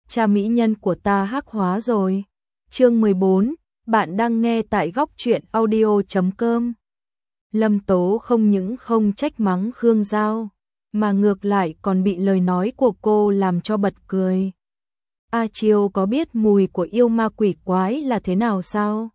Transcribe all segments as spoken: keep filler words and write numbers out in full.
cha mỹ nhân của ta hắc hóa rồi. Chương mười bốn, bạn đang nghe tại góc truyện audio chấm com. Lâm Tố không những không trách mắng Khương Giao, mà ngược lại còn bị lời nói của cô làm cho bật cười. A Chiêu có biết mùi của yêu ma quỷ quái là thế nào sao?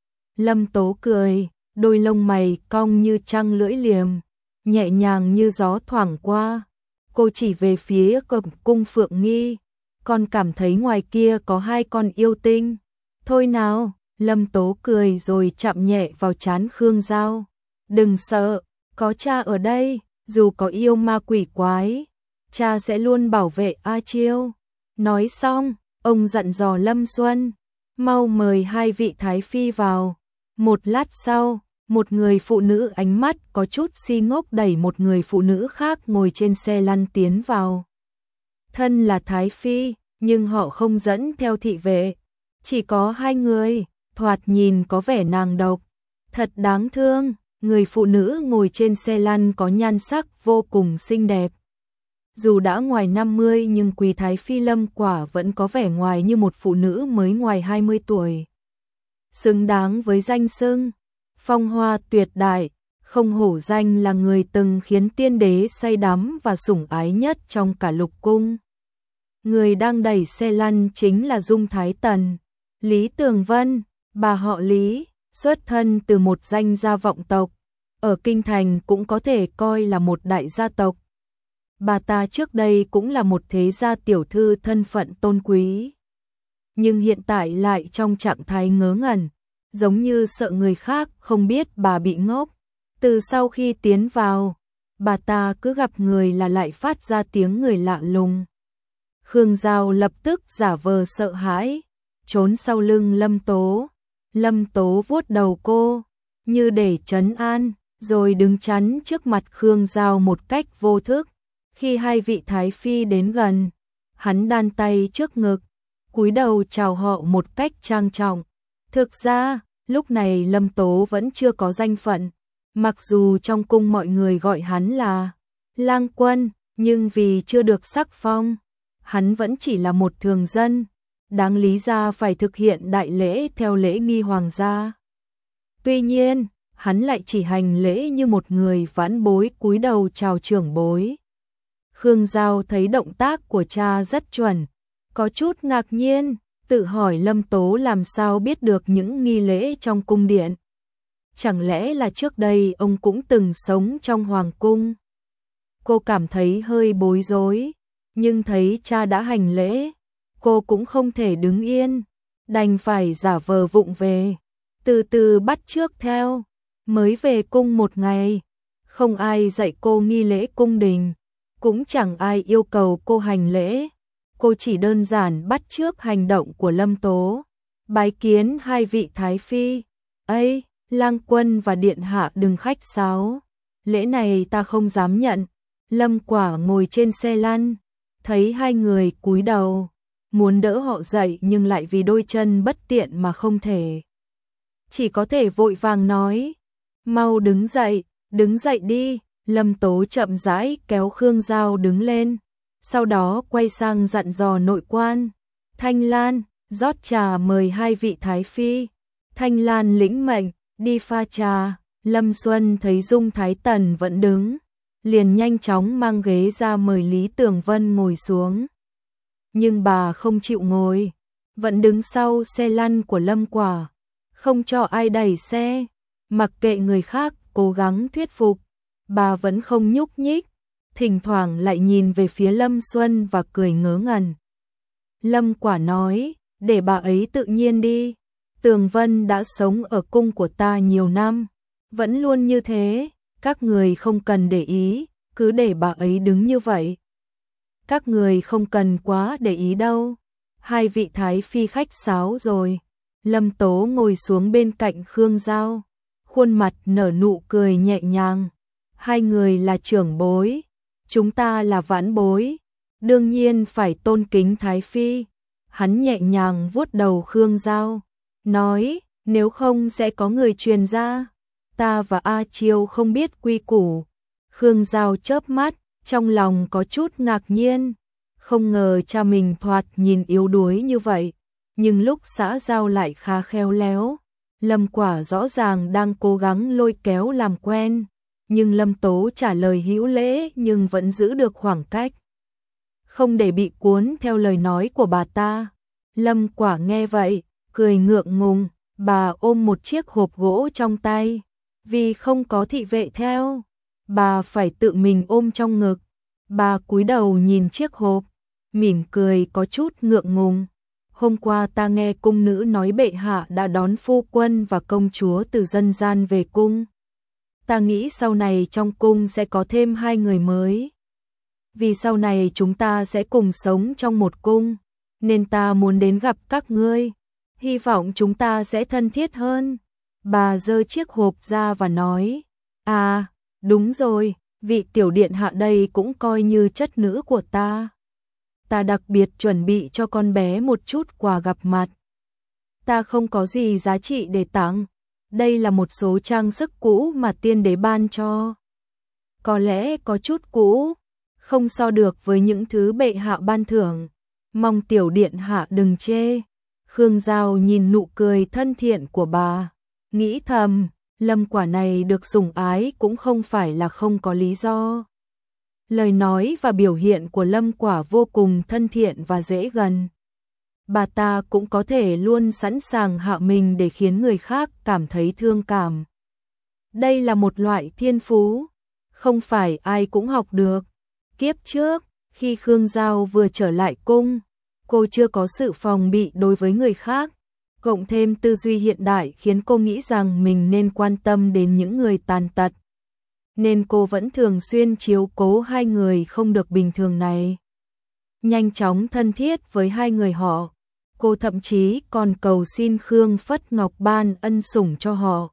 Lâm Tố cười, đôi lông mày cong như trăng lưỡi liềm, nhẹ nhàng như gió thoảng qua. Cô chỉ về phía cổng cung Phượng Nghi, con cảm thấy ngoài kia có hai con yêu tinh. Thôi nào, Lâm Tố cười rồi chạm nhẹ vào trán Khương Giao. Đừng sợ, có cha ở đây, dù có yêu ma quỷ quái, cha sẽ luôn bảo vệ A Chiêu. Nói xong, ông dặn dò Lâm Xuân, mau mời hai vị thái phi vào. Một lát sau, một người phụ nữ ánh mắt có chút si ngốc đẩy một người phụ nữ khác ngồi trên xe lăn tiến vào. Thân là thái phi, nhưng họ không dẫn theo thị vệ, chỉ có hai người, thoạt nhìn có vẻ nàng độc, thật đáng thương. Người phụ nữ ngồi trên xe lăn có nhan sắc vô cùng xinh đẹp. Dù đã ngoài năm mươi nhưng quý thái phi Lâm Quả vẫn có vẻ ngoài như một phụ nữ mới ngoài hai mươi tuổi. Xứng đáng với danh xưng phong hoa tuyệt đại, không hổ danh là người từng khiến tiên đế say đắm và sủng ái nhất trong cả lục cung. Người đang đẩy xe lăn chính là Dung Thái Tần, Lý Tường Vân, bà họ Lý, xuất thân từ một danh gia vọng tộc, ở kinh thành cũng có thể coi là một đại gia tộc. Bà ta trước đây cũng là một thế gia tiểu thư thân phận tôn quý, nhưng hiện tại lại trong trạng thái ngớ ngẩn, giống như sợ người khác không biết bà bị ngốc. Từ sau khi tiến vào, bà ta cứ gặp người là lại phát ra tiếng người lạ lùng. Khương Giao lập tức giả vờ sợ hãi, trốn sau lưng Lâm Tố. Lâm Tố vuốt đầu cô, như để trấn an, rồi đứng chắn trước mặt Khương Giao một cách vô thức. Khi hai vị thái phi đến gần, hắn đan tay trước ngực, cúi đầu chào họ một cách trang trọng. Thực ra, lúc này Lâm Tố vẫn chưa có danh phận, mặc dù trong cung mọi người gọi hắn là Lang Quân, nhưng vì chưa được sắc phong, hắn vẫn chỉ là một thường dân, đáng lý ra phải thực hiện đại lễ theo lễ nghi hoàng gia. Tuy nhiên, hắn lại chỉ hành lễ như một người vãn bối cúi đầu chào trưởng bối. Khương Giao thấy động tác của cha rất chuẩn, có chút ngạc nhiên, tự hỏi Lâm Tố làm sao biết được những nghi lễ trong cung điện. Chẳng lẽ là trước đây ông cũng từng sống trong hoàng cung? Cô cảm thấy hơi bối rối, nhưng thấy cha đã hành lễ, cô cũng không thể đứng yên, đành phải giả vờ vụng về, từ từ bắt chước theo. Mới về cung một ngày, không ai dạy cô nghi lễ cung đình, cũng chẳng ai yêu cầu cô hành lễ. Cô chỉ đơn giản bắt chước hành động của Lâm Tố, bái kiến hai vị thái phi. Ây, Lang Quân và điện hạ đừng khách sáo, lễ này ta không dám nhận. Lâm Quả ngồi trên xe lăn, thấy hai người cúi đầu, muốn đỡ họ dậy nhưng lại vì đôi chân bất tiện mà không thể. Chỉ có thể vội vàng nói, mau đứng dậy, đứng dậy đi. Lâm Tố chậm rãi kéo Khương Giao đứng lên, sau đó quay sang dặn dò nội quan. Thanh Lan, rót trà mời hai vị thái phi. Thanh Lan lĩnh mệnh, đi pha trà. Lâm Xuân thấy Dung Thái Tần vẫn đứng, liền nhanh chóng mang ghế ra mời Lý Tường Vân ngồi xuống. Nhưng bà không chịu ngồi, vẫn đứng sau xe lăn của Lâm Quả, không cho ai đẩy xe, mặc kệ người khác cố gắng thuyết phục, bà vẫn không nhúc nhích, thỉnh thoảng lại nhìn về phía Lâm Xuân và cười ngớ ngẩn. Lâm Quả nói, để bà ấy tự nhiên đi, Tường Vân đã sống ở cung của ta nhiều năm, vẫn luôn như thế, các người không cần để ý, cứ để bà ấy đứng như vậy. Các người không cần quá để ý đâu, hai vị thái phi khách sáo rồi. Lâm Tố ngồi xuống bên cạnh Khương Giao, khuôn mặt nở nụ cười nhẹ nhàng. Hai người là trưởng bối, chúng ta là vãn bối, đương nhiên phải tôn kính thái phi. Hắn nhẹ nhàng vuốt đầu Khương Giao, nói, nếu không sẽ có người truyền ra, ta và A Chiêu không biết quy củ. Khương Giao chớp mắt, trong lòng có chút ngạc nhiên, Không ngờ cha mình thoạt nhìn yếu đuối như vậy, nhưng lúc xã giao lại khá khéo léo. Lâm Quả rõ ràng đang cố gắng lôi kéo làm quen, nhưng Lâm Tố trả lời hữu lễ nhưng vẫn giữ được khoảng cách. Không để bị cuốn theo lời nói của bà ta. Lâm Quả nghe vậy, cười ngượng ngùng, bà ôm một chiếc hộp gỗ trong tay. Vì không có thị vệ theo, bà phải tự mình ôm trong ngực. Bà cúi đầu nhìn chiếc hộp, mỉm cười có chút ngượng ngùng. Hôm qua ta nghe cung nữ nói bệ hạ đã đón phu quân và công chúa từ dân gian về cung. Ta nghĩ sau này trong cung sẽ có thêm hai người mới. Vì sau này chúng ta sẽ cùng sống trong một cung, nên ta muốn đến gặp các ngươi. Hy vọng chúng ta sẽ thân thiết hơn. Bà giơ chiếc hộp ra và nói, à, đúng rồi, vị tiểu điện hạ đây cũng coi như chất nữ của ta. Ta đặc biệt chuẩn bị cho con bé một chút quà gặp mặt. Ta không có gì giá trị để tặng. Đây là một số trang sức cũ mà tiên đế ban cho. Có lẽ có chút cũ, không so được với những thứ bệ hạ ban thưởng. Mong tiểu điện hạ đừng chê. Khương Giao nhìn nụ cười thân thiện của bà, nghĩ thầm, Lâm Quả này được sủng ái cũng không phải là không có lý do. Lời nói và biểu hiện của Lâm Quả vô cùng thân thiện và dễ gần. Bà ta cũng có thể luôn sẵn sàng hạ mình để khiến người khác cảm thấy thương cảm. Đây là một loại thiên phú, không phải ai cũng học được. Kiếp trước, khi Khương Giao vừa trở lại cung, cô chưa có sự phòng bị đối với người khác, cộng thêm tư duy hiện đại khiến cô nghĩ rằng mình nên quan tâm đến những người tàn tật. Nên cô vẫn thường xuyên chiếu cố hai người không được bình thường này. Nhanh chóng thân thiết với hai người họ, cô thậm chí còn cầu xin Khương Phất Ngọc ban ân sủng cho họ.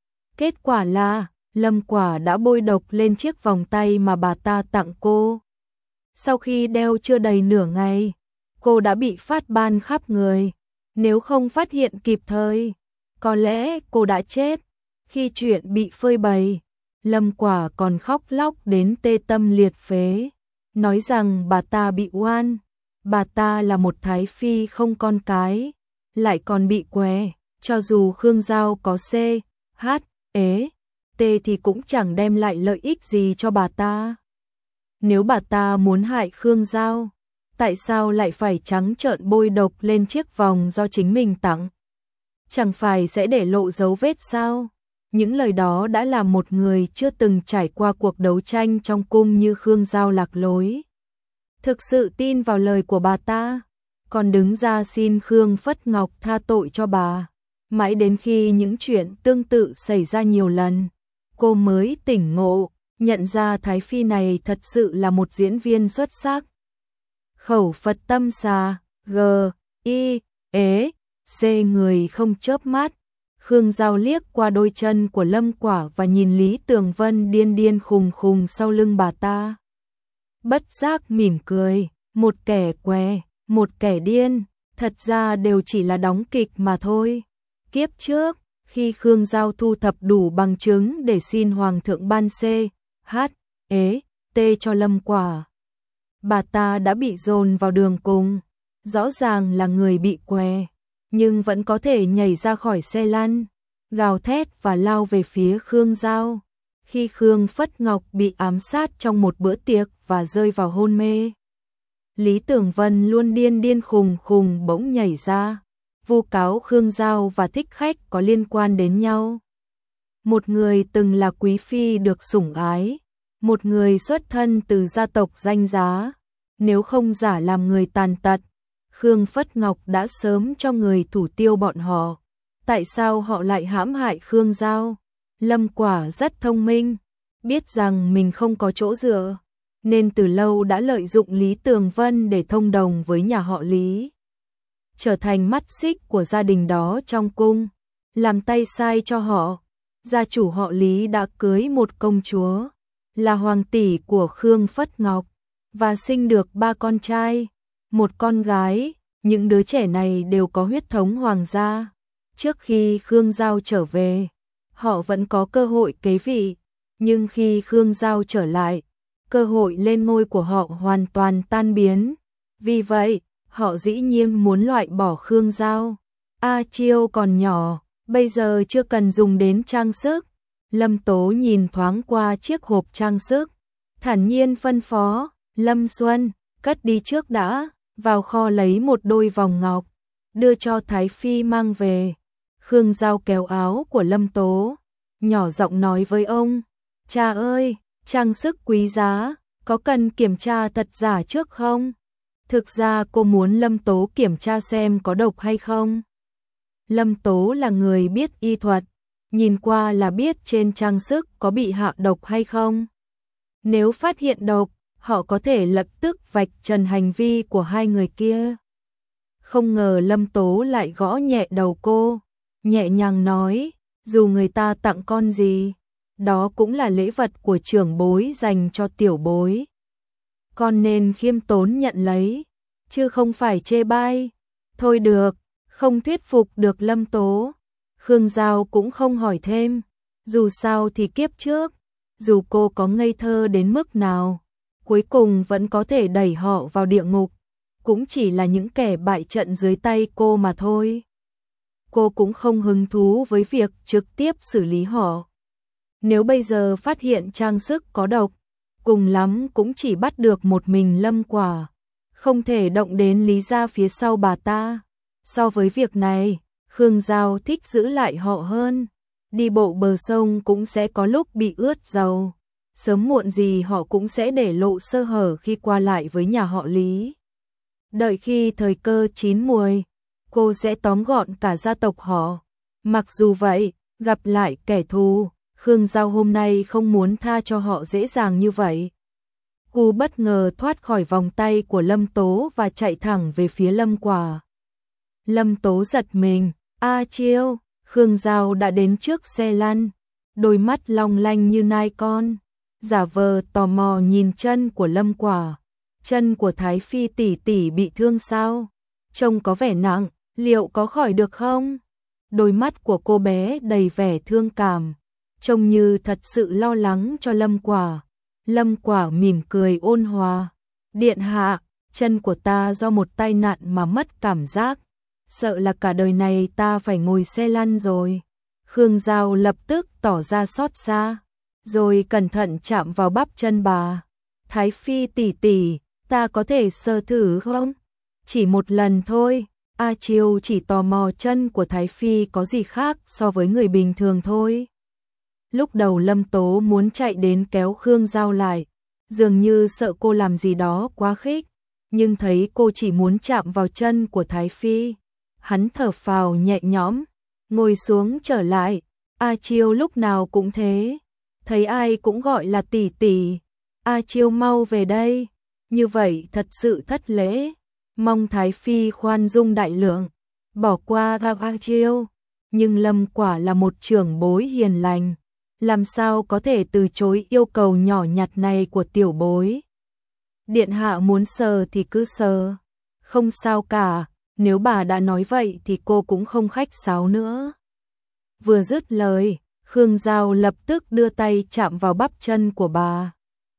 Kết quả là, Lâm Quả đã bôi độc lên chiếc vòng tay mà bà ta tặng cô. Sau khi đeo chưa đầy nửa ngày, cô đã bị phát ban khắp người. Nếu không phát hiện kịp thời, có lẽ cô đã chết. Khi chuyện bị phơi bày, Lâm Quả còn khóc lóc đến tê tâm liệt phế, nói rằng bà ta bị oan, bà ta là một thái phi không con cái, lại còn bị què, cho dù Khương Giao có C, H, ế, T thì cũng chẳng đem lại lợi ích gì cho bà ta. Nếu bà ta muốn hại Khương Giao, tại sao lại phải trắng trợn bôi độc lên chiếc vòng do chính mình tặng? Chẳng phải sẽ để lộ dấu vết sao? Những lời đó đã làm một người chưa từng trải qua cuộc đấu tranh trong cung như Khương Giao lạc lối. Thực sự tin vào lời của bà ta, còn đứng ra xin Khương Phất Ngọc tha tội cho bà. Mãi đến khi những chuyện tương tự xảy ra nhiều lần, cô mới tỉnh ngộ, nhận ra Thái Phi này thật sự là một diễn viên xuất sắc. Khẩu Phật tâm xà, G, I, ế, C người không chớp mắt. Khương Giao liếc qua đôi chân của Lâm Quả và nhìn Lý Tường Vân điên điên khùng khùng sau lưng bà ta. Bất giác mỉm cười, một kẻ què, một kẻ điên, thật ra đều chỉ là đóng kịch mà thôi. Kiếp trước, khi Khương Giao thu thập đủ bằng chứng để xin Hoàng thượng ban C, H, ế, T cho Lâm Quả, bà ta đã bị dồn vào đường cùng. Rõ ràng là người bị què, nhưng vẫn có thể nhảy ra khỏi xe lăn, gào thét và lao về phía Khương Giao. Khi Khương Phất Ngọc bị ám sát trong một bữa tiệc và rơi vào hôn mê, Lý Tường Vân luôn điên điên khùng khùng bỗng nhảy ra, vu cáo Khương Giao và thích khách có liên quan đến nhau. Một người từng là quý phi được sủng ái, một người xuất thân từ gia tộc danh giá, nếu không giả làm người tàn tật, Khương Phất Ngọc đã sớm cho người thủ tiêu bọn họ. Tại sao họ lại hãm hại Khương Giao? Lâm Quả rất thông minh, biết rằng mình không có chỗ dựa, nên từ lâu đã lợi dụng Lý Tường Vân để thông đồng với nhà họ Lý, trở thành mắt xích của gia đình đó trong cung, làm tay sai cho họ. Gia chủ họ Lý đã cưới một công chúa, là hoàng tỷ của Khương Phất Ngọc, và sinh được ba con trai, một con gái. Những đứa trẻ này đều có huyết thống hoàng gia. Trước khi Khương Giao trở về, họ vẫn có cơ hội kế vị, nhưng khi Khương Giao trở lại, cơ hội lên ngôi của họ hoàn toàn tan biến. Vì vậy, họ dĩ nhiên muốn loại bỏ Khương Giao. A Chiêu còn nhỏ, bây giờ chưa cần dùng đến trang sức. Lâm Tố nhìn thoáng qua chiếc hộp trang sức, thản nhiên phân phó, Lâm Xuân, cất đi trước đã, vào kho lấy một đôi vòng ngọc, đưa cho Thái Phi mang về. Khương Giao kéo áo của Lâm Tố, nhỏ giọng nói với ông, cha ơi, trang sức quý giá, có cần kiểm tra thật giả trước không? Thực ra cô muốn Lâm Tố kiểm tra xem có độc hay không. Lâm Tố là người biết y thuật, nhìn qua là biết trên trang sức có bị hạ độc hay không. Nếu phát hiện độc, họ có thể lập tức vạch trần hành vi của hai người kia. Không ngờ Lâm Tố lại gõ nhẹ đầu cô, nhẹ nhàng nói, dù người ta tặng con gì, đó cũng là lễ vật của trưởng bối dành cho tiểu bối. Con nên khiêm tốn nhận lấy, chứ không phải chê bai. Thôi được, không thuyết phục được Lâm Tố. Khương Giao cũng không hỏi thêm, dù sao thì kiếp trước, dù cô có ngây thơ đến mức nào, cuối cùng vẫn có thể đẩy họ vào địa ngục, cũng chỉ là những kẻ bại trận dưới tay cô mà thôi. Cô cũng không hứng thú với việc trực tiếp xử lý họ. Nếu bây giờ phát hiện trang sức có độc, cùng lắm cũng chỉ bắt được một mình Lâm Quả, không thể động đến lý gia phía sau bà ta. So với việc này, Khương Giao thích giữ lại họ hơn. Đi bộ bờ sông cũng sẽ có lúc bị ướt dầu. Sớm muộn gì họ cũng sẽ để lộ sơ hở khi qua lại với nhà họ Lý. Đợi khi thời cơ chín muồi, cô sẽ tóm gọn cả gia tộc họ. Mặc dù vậy, gặp lại kẻ thù, Khương Giao hôm nay không muốn tha cho họ dễ dàng như vậy. Cô bất ngờ thoát khỏi vòng tay của Lâm Tố và chạy thẳng về phía Lâm Quả. Lâm Tố giật mình, A Chiêu, Khương Giao đã đến trước xe lăn, đôi mắt long lanh như nai con, giả vờ tò mò nhìn chân của Lâm Quả. Chân của Thái Phi tỷ tỷ bị thương sao? Trông có vẻ nặng, liệu có khỏi được không? Đôi mắt của cô bé đầy vẻ thương cảm, trông như thật sự lo lắng cho Lâm Quả. Lâm Quả mỉm cười ôn hòa, điện hạ, chân của ta do một tai nạn mà mất cảm giác, sợ là cả đời này ta phải ngồi xe lăn rồi. Khương Giao lập tức tỏ ra xót xa, rồi cẩn thận chạm vào bắp chân bà. Thái Phi tỷ tỷ, ta có thể sờ thử không? Chỉ một lần thôi. A Chiêu chỉ tò mò chân của Thái Phi có gì khác so với người bình thường thôi. Lúc đầu Lâm Tố muốn chạy đến kéo Khương Giao lại, dường như sợ cô làm gì đó quá khích, nhưng thấy cô chỉ muốn chạm vào chân của Thái Phi, hắn thở phào nhẹ nhõm, ngồi xuống trở lại. A Chiêu lúc nào cũng thế, thấy ai cũng gọi là tỷ tỷ. A Chiêu mau về đây, như vậy thật sự thất lễ, mong Thái Phi khoan dung đại lượng, bỏ qua gặp A Chiêu. Nhưng Lâm Quả là một trưởng bối hiền lành, làm sao có thể từ chối yêu cầu nhỏ nhặt này của tiểu bối. Điện hạ muốn sờ thì cứ sờ, không sao cả, nếu bà đã nói vậy thì cô cũng không khách sáo nữa. Vừa dứt lời, Khương Giao lập tức đưa tay chạm vào bắp chân của bà,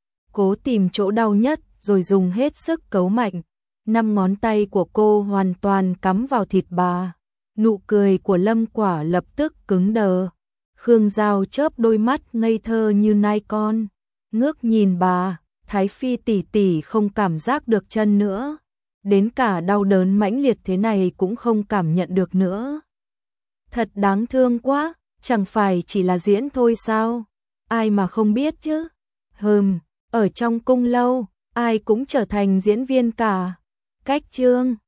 cố tìm chỗ đau nhất rồi dùng hết sức cấu mạnh. Năm ngón tay của cô hoàn toàn cắm vào thịt bà. Nụ cười của Lâm Quả lập tức cứng đờ. Khương Giao chớp đôi mắt ngây thơ như nai con, ngước nhìn bà. Thái Phi tỷ tỷ không cảm giác được chân nữa, đến cả đau đớn mãnh liệt thế này cũng không cảm nhận được nữa. Thật đáng thương quá, chẳng phải chỉ là diễn thôi sao? Ai mà không biết chứ? Hừm, ở trong cung lâu, ai cũng trở thành diễn viên cả. Cách chương